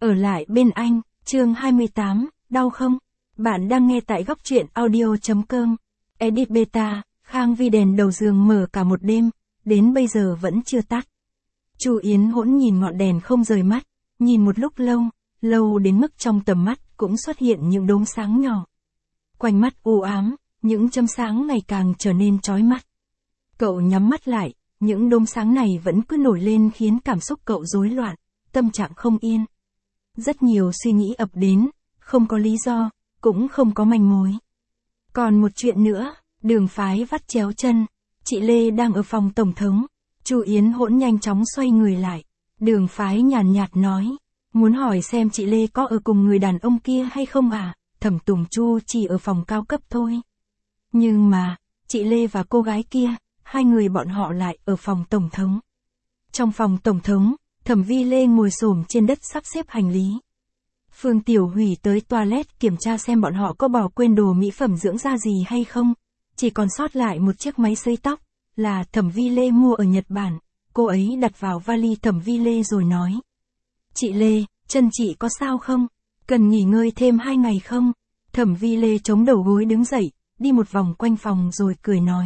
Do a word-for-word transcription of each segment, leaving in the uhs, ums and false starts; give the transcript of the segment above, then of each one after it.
Ở lại bên anh, chương hai mươi tám, đau không? Bạn đang nghe tại góc truyện audio.com. Edit beta, Khang Vi đèn đầu giường mở cả một đêm, đến bây giờ vẫn chưa tắt. Chu Yến Hỗn nhìn ngọn đèn không rời mắt, nhìn một lúc lâu, lâu đến mức trong tầm mắt cũng xuất hiện những đốm sáng nhỏ. Quanh mắt u ám, những chấm sáng ngày càng trở nên chói mắt. Cậu nhắm mắt lại, những đốm sáng này vẫn cứ nổi lên khiến cảm xúc cậu rối loạn, tâm trạng không yên. Rất nhiều suy nghĩ ập đến, không có lý do, cũng không có manh mối. Còn một chuyện nữa, Đường Phái vắt chéo chân, chị Lê đang ở phòng tổng thống. Chu Yến Hỗn nhanh chóng xoay người lại. Đường Phái nhàn nhạt nói, muốn hỏi xem chị Lê có ở cùng người đàn ông kia hay không à? Thẩm Tùng Chu chỉ ở phòng cao cấp thôi. Nhưng mà, chị Lê và cô gái kia, hai người bọn họ lại ở phòng tổng thống. Trong phòng tổng thống, Thẩm Vi Lê ngồi xổm trên đất sắp xếp hành lý. Phương Tiểu Hủy tới toilet kiểm tra xem bọn họ có bỏ quên đồ mỹ phẩm dưỡng da gì hay không. Chỉ còn sót lại một chiếc máy sấy tóc, là Thẩm Vi Lê mua ở Nhật Bản. Cô ấy đặt vào vali Thẩm Vi Lê rồi nói. Chị Lê, chân chị có sao không? Cần nghỉ ngơi thêm hai ngày không? Thẩm Vi Lê chống đầu gối đứng dậy, đi một vòng quanh phòng rồi cười nói.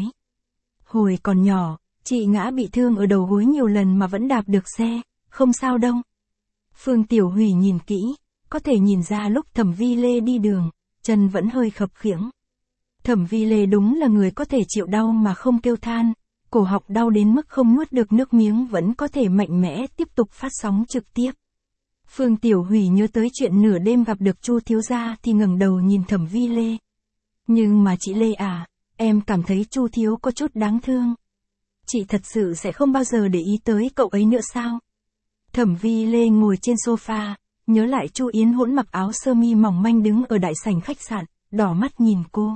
Hồi còn nhỏ, chị ngã bị thương ở đầu gối nhiều lần mà vẫn đạp được xe, không sao đâu. Phương Tiểu Hủy nhìn kỹ, có thể nhìn ra lúc Thẩm Vi Lê đi đường, chân vẫn hơi khập khiễng. Thẩm Vi Lê đúng là người có thể chịu đau mà không kêu than, cổ họng đau đến mức không nuốt được nước miếng vẫn có thể mạnh mẽ tiếp tục phát sóng trực tiếp. Phương Tiểu Hủy nhớ tới chuyện nửa đêm gặp được Chu thiếu gia thì ngẩng đầu nhìn Thẩm Vi Lê. Nhưng mà chị Lê à, em cảm thấy Chu thiếu có chút đáng thương. Chị thật sự sẽ không bao giờ để ý tới cậu ấy nữa sao? Thẩm Vi Lê ngồi trên sofa, nhớ lại Chu Yến Hỗn mặc áo sơ mi mỏng manh đứng ở đại sảnh khách sạn, đỏ mắt nhìn cô.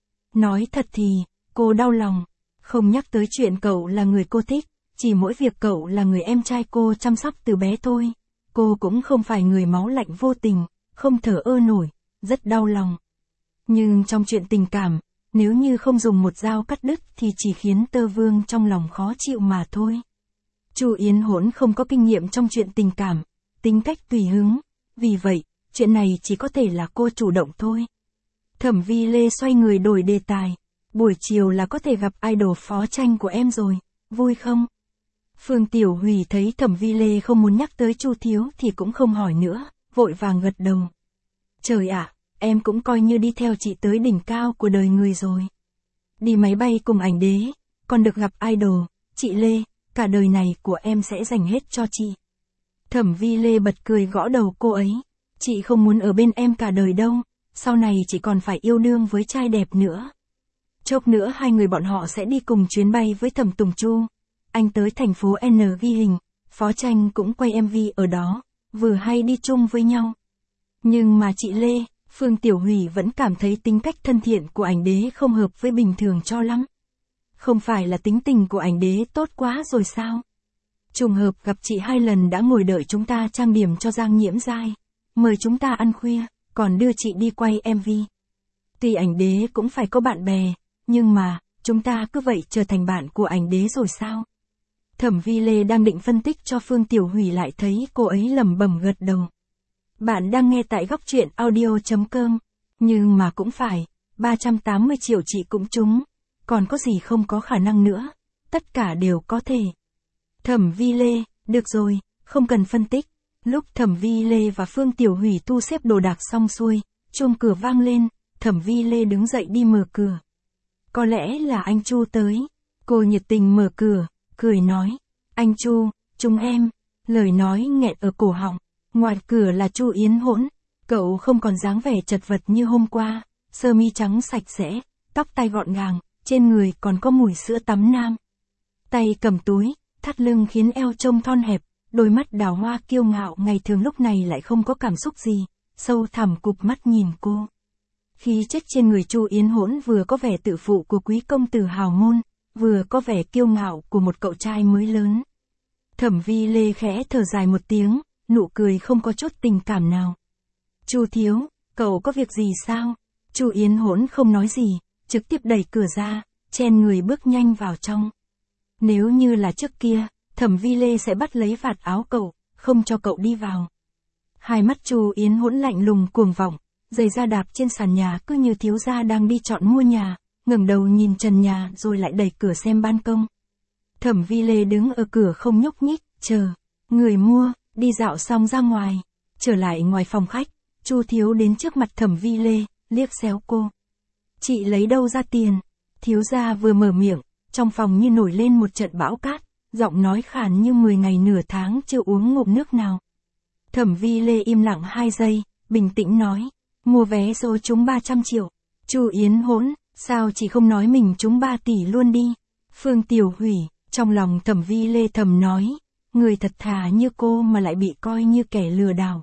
Nói thật thì, cô đau lòng, không nhắc tới chuyện cậu là người cô thích, chỉ mỗi việc cậu là người em trai cô chăm sóc từ bé thôi. Cô cũng không phải người máu lạnh vô tình, không thở ơ nổi, rất đau lòng. Nhưng trong chuyện tình cảm, nếu như không dùng một dao cắt đứt thì chỉ khiến Tơ Vương trong lòng khó chịu mà thôi. Chu Yến Hỗn không có kinh nghiệm trong chuyện tình cảm, tính cách tùy hứng, vì vậy, chuyện này chỉ có thể là cô chủ động thôi. Thẩm Vi Lê xoay người đổi đề tài, buổi chiều là có thể gặp idol phó tranh của em rồi, vui không? Phương Tiểu Hủy thấy Thẩm Vi Lê không muốn nhắc tới Chu thiếu thì cũng không hỏi nữa, vội vàng gật đầu. Trời ạ, em cũng coi như đi theo chị tới đỉnh cao của đời người rồi. Đi máy bay cùng ảnh đế, còn được gặp idol, chị Lê, cả đời này của em sẽ dành hết cho chị. Thẩm Vi Lê bật cười gõ đầu cô ấy, chị không muốn ở bên em cả đời đâu, sau này chị còn phải yêu đương với trai đẹp nữa. Chốc nữa hai người bọn họ sẽ đi cùng chuyến bay với Thẩm Tùng Chu. Anh tới thành phố N ghi hình, Phó Tranh cũng quay em vê ở đó, vừa hay đi chung với nhau. Nhưng mà chị Lê, Phương Tiểu Hủy vẫn cảm thấy tính cách thân thiện của ảnh đế không hợp với bình thường cho lắm. Không phải là tính tình của ảnh đế tốt quá rồi sao? Trùng hợp gặp chị hai lần đã ngồi đợi chúng ta trang điểm cho Giang Nhiễm Giai, mời chúng ta ăn khuya, còn đưa chị đi quay em vê. Tuy ảnh đế cũng phải có bạn bè, nhưng mà, chúng ta cứ vậy trở thành bạn của ảnh đế rồi sao? Thẩm Vi Lê đang định phân tích cho Phương Tiểu Hủy lại thấy cô ấy lẩm bẩm gật đầu. Bạn đang nghe tại góc truyện audio.com, nhưng mà cũng phải, ba trăm tám mươi triệu chị cũng trúng, còn có gì không có khả năng nữa, tất cả đều có thể. Thẩm Vi Lê, được rồi, không cần phân tích. Lúc Thẩm Vi Lê và Phương Tiểu Hủy thu xếp đồ đạc xong xuôi, chuông cửa vang lên, Thẩm Vi Lê đứng dậy đi mở cửa. Có lẽ là anh Chu tới. Cô nhiệt tình mở cửa, cười nói, anh Chu, chúng em. Lời nói nghẹn ở cổ họng. Ngoài cửa là Chu Yến Hỗn, cậu không còn dáng vẻ chật vật như hôm qua, sơ mi trắng sạch sẽ, tóc tai gọn gàng, trên người còn có mùi sữa tắm nam. Tay cầm túi, thắt lưng khiến eo trông thon hẹp, đôi mắt đào hoa kiêu ngạo ngày thường lúc này lại không có cảm xúc gì, sâu thẳm cụp mắt nhìn cô. Khí chất trên người Chu Yến Hỗn vừa có vẻ tự phụ của quý công tử hào môn, vừa có vẻ kiêu ngạo của một cậu trai mới lớn. Thẩm Vi Lê khẽ thở dài một tiếng, nụ cười không có chút tình cảm nào. Chu thiếu, cậu có việc gì sao? Chu Yến Hỗn không nói gì, trực tiếp đẩy cửa ra, chen người bước nhanh vào trong. Nếu như là trước kia, Thẩm Vi Lê sẽ bắt lấy vạt áo cậu, không cho cậu đi vào. Hai mắt Chu Yến Hỗn lạnh lùng cuồng vọng, giày da đạp trên sàn nhà cứ như thiếu gia đang đi chọn mua nhà, ngẩng đầu nhìn trần nhà rồi lại đẩy cửa xem ban công. Thẩm Vi Lê đứng ở cửa không nhúc nhích, chờ người mua đi dạo xong ra ngoài. Trở lại ngoài phòng khách, Chu Thiếu đến trước mặt Thẩm Vi Lê, liếc xéo cô. Chị lấy đâu ra tiền? Thiếu gia vừa mở miệng, trong phòng như nổi lên một trận bão cát, giọng nói khàn như mười ngày nửa tháng chưa uống ngụm nước nào. Thẩm Vi Lê im lặng hai giây, bình tĩnh nói, mua vé số trúng ba trăm triệu. Chu Yến Hỗn, sao chị không nói mình trúng ba tỷ luôn đi? Phương Tiểu Hủy, trong lòng Thẩm Vi Lê thầm nói, người thật thà như cô mà lại bị coi như kẻ lừa đảo.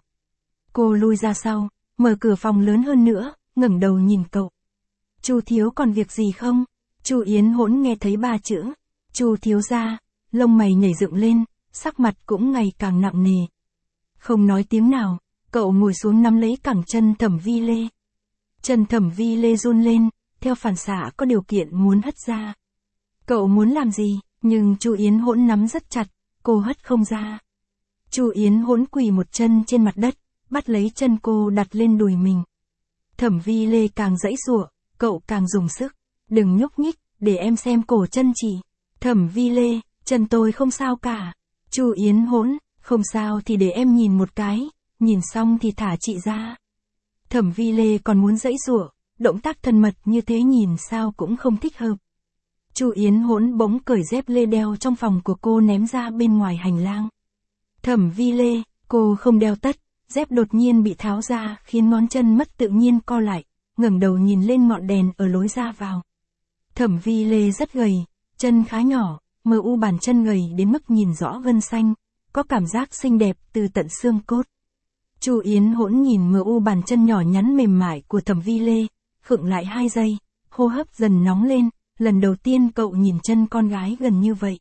Cô lui ra sau, mở cửa phòng lớn hơn nữa, ngẩng đầu nhìn cậu. Chu Thiếu còn việc gì không? Chu Yến Hỗn nghe thấy ba chữ Chu thiếu gia, lông mày nhảy dựng lên, sắc mặt cũng ngày càng nặng nề. Không nói tiếng nào, cậu ngồi xuống nắm lấy cẳng chân Thẩm Vi Lê. Chân Thẩm Vi Lê run lên, theo phản xạ có điều kiện muốn hất ra. Cậu muốn làm gì, nhưng Chu Yến Hỗn nắm rất chặt, cô hất không ra. Chu Yến Hỗn quỳ một chân trên mặt đất, bắt lấy chân cô đặt lên đùi mình. Thẩm Vi Lê càng giãy giụa, cậu càng dùng sức. Đừng nhúc nhích, để em xem cổ chân chị. Thẩm Vi Lê, chân tôi không sao cả. Chu Yến Hỗn, không sao thì để em nhìn một cái, nhìn xong thì thả chị ra. Thẩm Vi Lê còn muốn giãy giụa, động tác thân mật như thế nhìn sao cũng không thích hợp. Chu Yến Hỗn bỗng cởi dép lê đeo trong phòng của cô ném ra bên ngoài hành lang. Thẩm Vi Lê, cô không đeo tất, dép đột nhiên bị tháo ra khiến ngón chân mất tự nhiên co lại, ngẩng đầu nhìn lên ngọn đèn ở lối ra vào. Thẩm Vi Lê rất gầy, chân khá nhỏ, mờ u bàn chân gầy đến mức nhìn rõ gân xanh, có cảm giác xinh đẹp từ tận xương cốt. Chu Yến Hỗn nhìn mờ u bàn chân nhỏ nhắn mềm mại của Thẩm Vi Lê, khựng lại hai giây, hô hấp dần nóng lên, lần đầu tiên cậu nhìn chân con gái gần như vậy.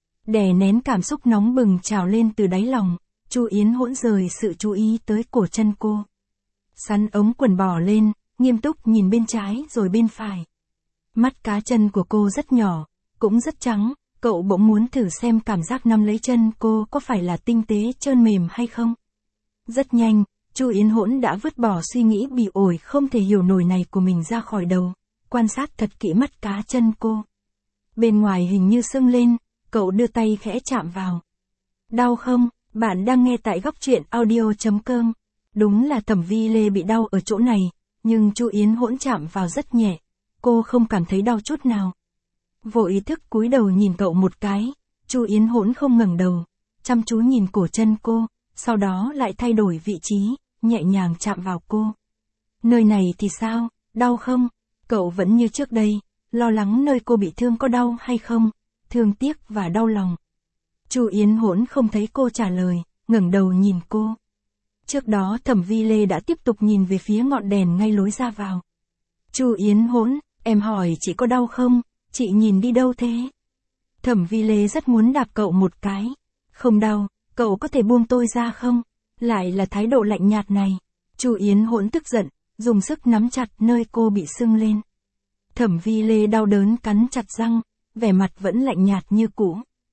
Đè nén cảm xúc nóng bừng trào lên từ đáy lòng, Chu Yến Hỗn rời sự chú ý tới cổ chân cô. Sắn ống quần bò lên, nghiêm túc nhìn bên trái rồi bên phải. Mắt cá chân của cô rất nhỏ, cũng rất trắng, cậu bỗng muốn thử xem cảm giác nắm lấy chân cô có phải là tinh tế trơn mềm hay không. Rất nhanh, Chu Yến Hỗn đã vứt bỏ suy nghĩ bị ổi không thể hiểu nổi này của mình ra khỏi đầu, quan sát thật kỹ mắt cá chân cô. Bên ngoài hình như sưng lên, cậu đưa tay khẽ chạm vào. Đau không? Bạn đang nghe tại góc truyện audio chấm com. Đúng là Thẩm Vi Lê bị đau ở chỗ này, nhưng Chu Yến Hỗn chạm vào rất nhẹ, cô không cảm thấy đau chút nào. Vô ý thức cúi đầu nhìn cậu một cái, Chu Yến Hỗn không ngẩng đầu, chăm chú nhìn cổ chân cô, sau đó lại thay đổi vị trí, nhẹ nhàng chạm vào cô. Nơi này thì sao, đau không? Cậu vẫn như trước đây, lo lắng nơi cô bị thương có đau hay không, thương tiếc và đau lòng. Chu Yến Hỗn không thấy cô trả lời, ngẩng đầu nhìn cô. Trước đó Thẩm Vi Lê đã tiếp tục nhìn về phía ngọn đèn ngay lối ra vào. Chu Yến Hỗn, em hỏi chị có đau không, chị nhìn đi đâu thế? Thẩm Vi Lê rất muốn đạp cậu một cái. Không đau, cậu có thể buông tôi ra không? Lại là thái độ lạnh nhạt này. Chu Yến Hỗn tức giận, dùng sức nắm chặt nơi cô bị sưng lên. Thẩm Vi Lê đau đớn cắn chặt răng, vẻ mặt vẫn lạnh nhạt như cũ.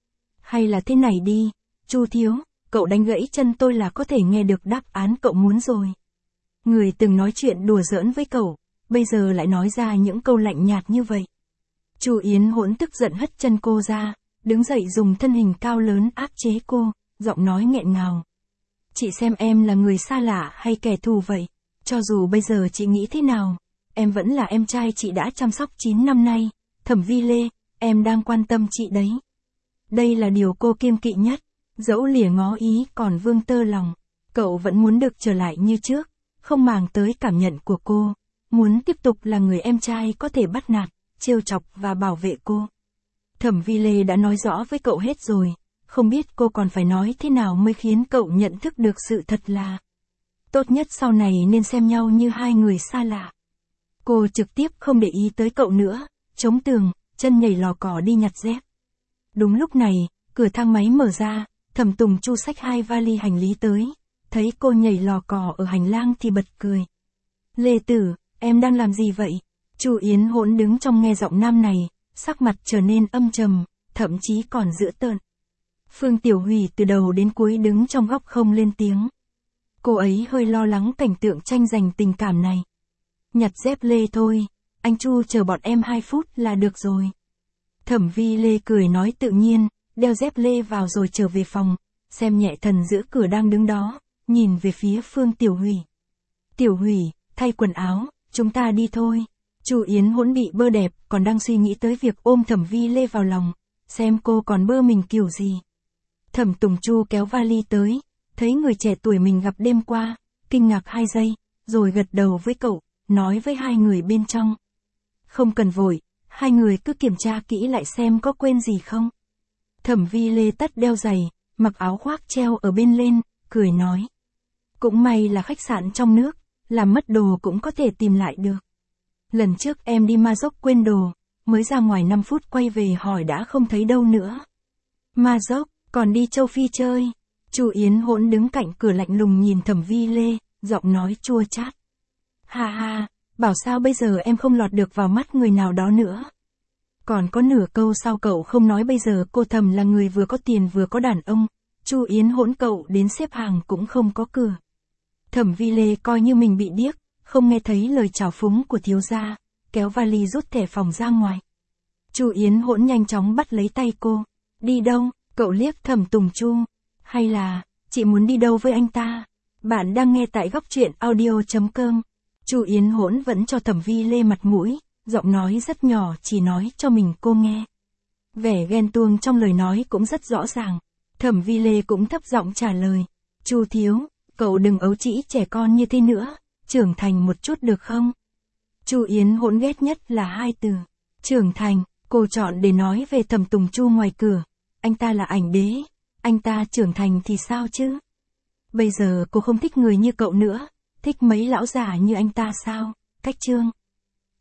Hay là thế này đi, Chu thiếu, cậu đánh gãy chân tôi là có thể nghe được đáp án cậu muốn rồi. Người từng nói chuyện đùa giỡn với cậu, bây giờ lại nói ra những câu lạnh nhạt như vậy. Chu Yến Hỗn tức giận hất chân cô ra, đứng dậy dùng thân hình cao lớn áp chế cô, giọng nói nghẹn ngào. Chị xem em là người xa lạ hay kẻ thù vậy? Cho dù bây giờ chị nghĩ thế nào, em vẫn là em trai chị đã chăm sóc chín năm nay. Thẩm Vi Lê, em đang quan tâm chị đấy. Đây là điều cô kiêng kỵ nhất. Dẫu lìa ngó ý còn vương tơ lòng, cậu vẫn muốn được trở lại như trước, không màng tới cảm nhận của cô, muốn tiếp tục là người em trai có thể bắt nạt, trêu chọc và bảo vệ cô. Thẩm Vi Lê đã nói rõ với cậu hết rồi, không biết cô còn phải nói thế nào mới khiến cậu nhận thức được sự thật là tốt nhất sau này nên xem nhau như hai người xa lạ. Cô trực tiếp không để ý tới cậu nữa, chống tường, chân nhảy lò cò đi nhặt dép. Đúng lúc này, cửa thang máy mở ra, Thẩm Tùng Chu xách hai vali hành lý tới, thấy cô nhảy lò cò ở hành lang thì bật cười. Lê Tử, em đang làm gì vậy? Chu Yến Hỗn đứng trong nghe giọng nam này, sắc mặt trở nên âm trầm, thậm chí còn dữ tợn. Phương Tiểu Hủy từ đầu đến cuối đứng trong góc không lên tiếng. Cô ấy hơi lo lắng cảnh tượng tranh giành tình cảm này. Nhặt dép lê thôi, anh Chu chờ bọn em hai phút là được rồi. Thẩm Vi Lê cười nói tự nhiên, đeo dép lê vào rồi trở về phòng, xem nhẹ thần giữ cửa đang đứng đó, nhìn về phía Phương Tiểu Hủy. Tiểu Hủy, thay quần áo, chúng ta đi thôi. Chu Yến Hỗn bị bơ đẹp, còn đang suy nghĩ tới việc ôm Thẩm Vi Lê vào lòng, xem cô còn bơ mình kiểu gì. Thẩm Tùng Chu kéo vali tới, thấy người trẻ tuổi mình gặp đêm qua, kinh ngạc hai giây, rồi gật đầu với cậu, nói với hai người bên trong. Không cần vội, hai người cứ kiểm tra kỹ lại xem có quên gì không. Thẩm Vi Lê tắt đeo giày, mặc áo khoác treo ở bên lên, cười nói. Cũng may là khách sạn trong nước, làm mất đồ cũng có thể tìm lại được. Lần trước em đi Ma Dốc quên đồ, mới ra ngoài năm phút quay về hỏi đã không thấy đâu nữa. Ma Dốc, còn đi châu Phi chơi. Chu Yến Hỗn đứng cạnh cửa lạnh lùng nhìn Thẩm Vi Lê, giọng nói chua chát. Ha ha, bảo sao bây giờ em không lọt được vào mắt người nào đó nữa. Còn có nửa câu sau cậu không nói bây giờ cô Thẩm là người vừa có tiền vừa có đàn ông, Chu Yến Hỗn cậu đến xếp hàng cũng không có cửa. Thẩm Vi Lê coi như mình bị điếc, không nghe thấy lời chào phúng của thiếu gia, kéo vali rút thẻ phòng ra ngoài. Chu Yến Hỗn nhanh chóng bắt lấy tay cô. Đi đâu? Cậu liếc Thẩm Tùng Chu. Hay là, chị muốn đi đâu với anh ta? Bạn đang nghe tại góc truyện audio chấm com. Chu Yến Hỗn vẫn cho Thẩm Vi Lê mặt mũi, giọng nói rất nhỏ chỉ nói cho mình cô nghe. Vẻ ghen tuông trong lời nói cũng rất rõ ràng. Thẩm Vi Lê cũng thấp giọng trả lời. Chu thiếu, cậu đừng ấu trĩ trẻ con như thế nữa, trưởng thành một chút được không? Chu Yến Hỗn ghét nhất là hai từ. Trưởng thành, cô chọn để nói về Thẩm Tùng Chu ngoài cửa. Anh ta là ảnh đế, anh ta trưởng thành thì sao chứ? Bây giờ cô không thích người như cậu nữa, thích mấy lão già như anh ta sao? Cách chương.